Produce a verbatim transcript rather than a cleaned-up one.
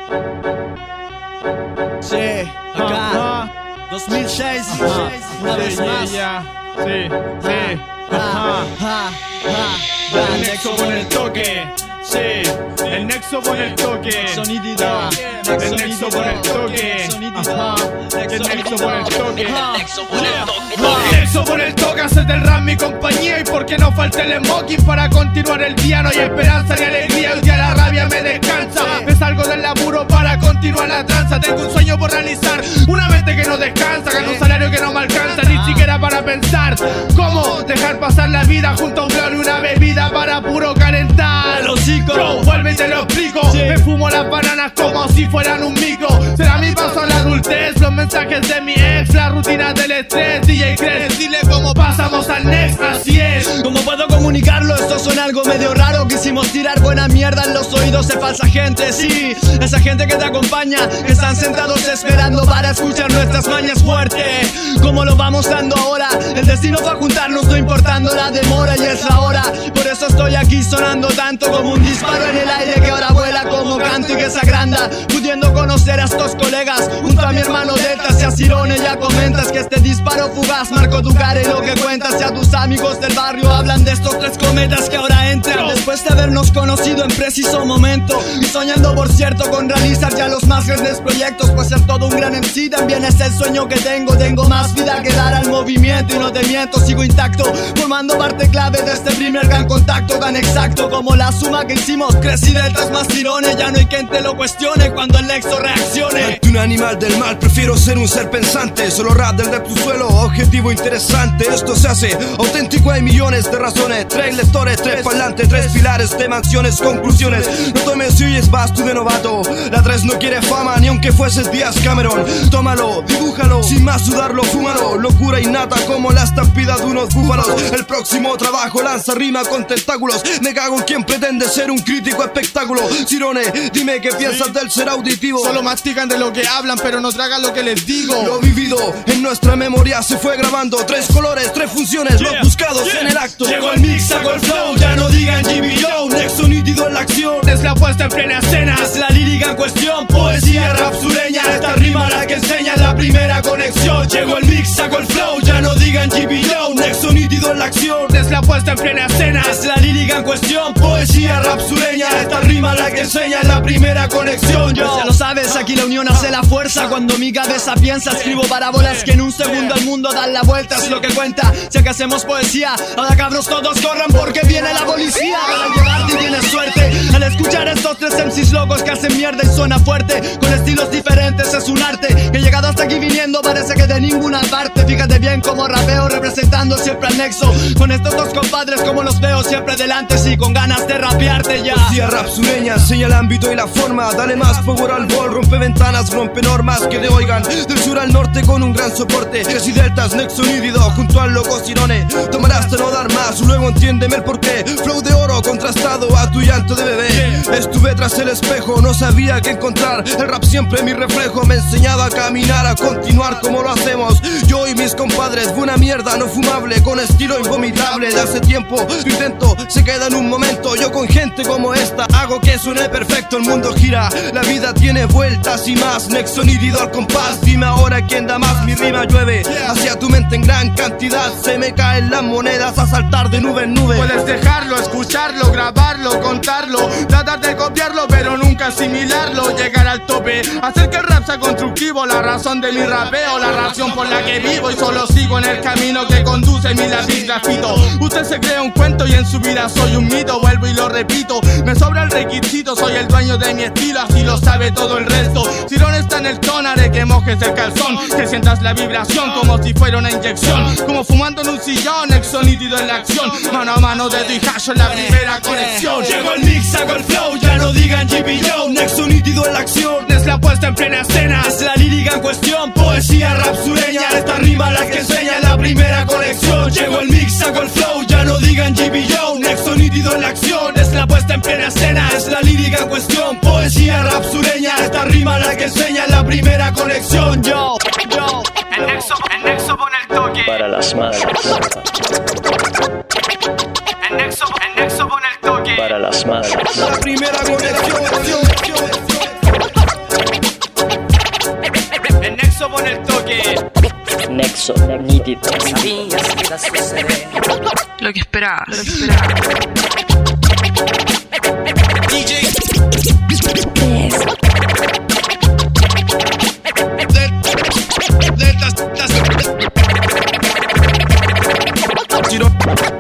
Sí, acá, dos mil seis, una vez más. Sí, sí, ajá. El nexo con el toque. Sí, el nexo con el toque. Sonididad. El nexo con el toque. Ajá. El nexo con el toque. El nexo con el toque. El nexo con el toque hace del rap mi compañía. Y porque no falta el smoking para continuar el día. No hay esperanza ni alegría, hoy día la rabia me descansa. Me salgo del laburo para continuar la tranza. Tengo un sueño por realizar, una mente que no descansa. Gano un salario que no me alcanza, ni siquiera para pensar cómo dejar pasar la vida junto a un blog y una bebida para puro calentar. Los chicos, Bro, vuelve y te lo explico. Sí. Me fumo las bananas como si fueran un micro. Será mi paso a la adultez, los mensajes de mi ex, la rutina del estrés. D J Cres, dile cómo pasamos al next, así es. ¿cómo puedo comunicarlo? Esto suena algo medio raro. Quisimos tirar buena mierda en los oídos de falsa gente. Sí, esa gente que te acompaña, que están sentados esperando para escuchar nuestras mañas fuertes. ¿Cómo lo vamos dando ahora? El destino fue a juntarnos, no importando la demora, y es la hora. Por eso estoy aquí sonando tanto como un disparo en el aire que ahora vuela como canto y que se agranda, pudiendo conocer a estos colegas junto a mi hermano Delta. Si a Cirone ya comentas que este disparo fugaz marcó tu cara y lo que cuentas, si a tus amigos del barrio hablan de estos tres cometas que ahora entran después de habernos conocido en preciso momento, y soñando por cierto con realizar ya los más grandes proyectos, pues ser todo un gran M C también es el sueño que tengo. Tengo más vida que dar al movimiento y no te miento, sigo intacto, formando parte clave de este primer gran contacto, tan exacto como la suma que hicimos. Crecí Deltas más Cirone, ya no hay quien te lo cuestione cuando el nexo reaccione. Ante un animal del mal prefiero ser un ser pensante. Solo rap del rap tu suelo, objetivo interesante. Esto se hace auténtico, hay millones de razones. Tres lectores, tres parlantes, tres pilares de mansiones, conclusiones. No tomes si oyes vas tú de novato. La tres no quiere fama, ni aunque fueses Díaz Cameron. Tómalo, dibújalo, sin más sudarlo, fúmalo. Locura innata como la estampida de unos búfalos. El próximo trabajo lanza rima con tentáculos. Me cago en quien pretende ser un crítico espectáculo. Cirone, dime qué piensas del ser auditivo. Solo mastican de lo que hablan, pero no tragan lo que les digo. Lo vivido en nuestra memoria se fue grabando. Tres colores, tres funciones, Yeah, los buscados yeah. en el acto. Llegó el mix, saco el flow, ya no digan G B O. Nexo nítido en la acción. Es la puesta en plena escena, Es la lírica en cuestión, poesía rap sureña. Esta rima la que enseña la primera conexión. Llegó el mix, saco el flow, ya no digan G B O. Nexo nítido en la acción. Es la puesta en plena escena, es la lírica en cuestión, poesía rap sureña. Esta rima la que enseña la primera conexión. Yo ya lo sabes, aquí la unión hace la fuerza. Cuando mi cabeza piensa, escribo parábolas que en un segundo al mundo dan la vuelta. Es lo que cuenta, si que hacemos poesía. Ahora cabros todos corran porque viene la policía. Van a llevarte y tienes suerte al escuchar estos tres M Cs locos que hacen mierda y suena fuerte. Con estilos diferentes es un arte que he llegado hasta aquí viniendo, parece que de ninguna parte. Fíjate bien cómo rapeo representando siempre al nexo. Con estos dos compadres como los veo siempre delante, sí, con ganas de rapearte ya. Poesía rap sureña, enseña el ámbito y la forma. Dale más power al bol, rompe ventanas, rompe normas que te oigan. Del sur al norte con un gran soporte. Casi Deltas, nexo nítido, junto al loco Cirone. Tomará hasta no dar más, luego entiéndeme el porqué. Flow de oro contrastado a tu llanto de bebé. Estuve tras el espejo, no sabía qué encontrar. El rap siempre mi reflejo, me enseñaba a caminar, a continuar como lo hacemos. Yo y mis compadres, buena mierda, no fumable, con estilo invomitable. De hace tiempo, tu intento se queda en un momento. Yo con gente como esta hago que suene perfecto. El mundo gira, la vida tiene vueltas y más. Nexo nítido al compás, dime ahora quién da más. Mi rima llueve hacia tu mente en gran cantidad. Se me caen las monedas a saltar de nube en nube. puedes dejarlo, escucharlo, grabarlo, contarlo, tratar de copiarlo pero nunca asimilarlo. Llegar al tope, hacer que el rap sea constructivo. La razón de mi rapeo, la razón por la que vivo. Y solo sigo en el camino que conduce mi lápiz grafito. Usted se cree un cuento y en su vida soy un mito. Vuelvo y lo repito, me sobra el requisito. Soy el dueño de mi estilo, así lo sabe todo el resto. Cirone está en el ton, haré que mojes el calzón, que sientas la vibración como si fuera una inyección. Como fumando en un sillón, nexo nítido en la acción. Mano a mano, dedo y hash en la primera conexión. Llegó el mix, saco el flow, ya no digan G B O. Nexo nítido en la acción. Es la puesta en plena escena, es la lírica en cuestión, Poesía rap sureña, esta rima la que enseña la primera conexión. Llegó el mix, saco el flow, ya no digan G B O. Nexo nítido en la acción. es la puesta en plena escena, Es la lírica en cuestión, poesía rap sureña, esta rima la que enseña la primera conexión. Yo, yo. el nexo, el nexo pone el toque. Para las madres, El nexo, el nexo pone el toque. para las madres. La primera conexión. hermoso, nítido. Sabías que iba a suceder. Lo que esperaba, lo que esperaba. D J Deltas,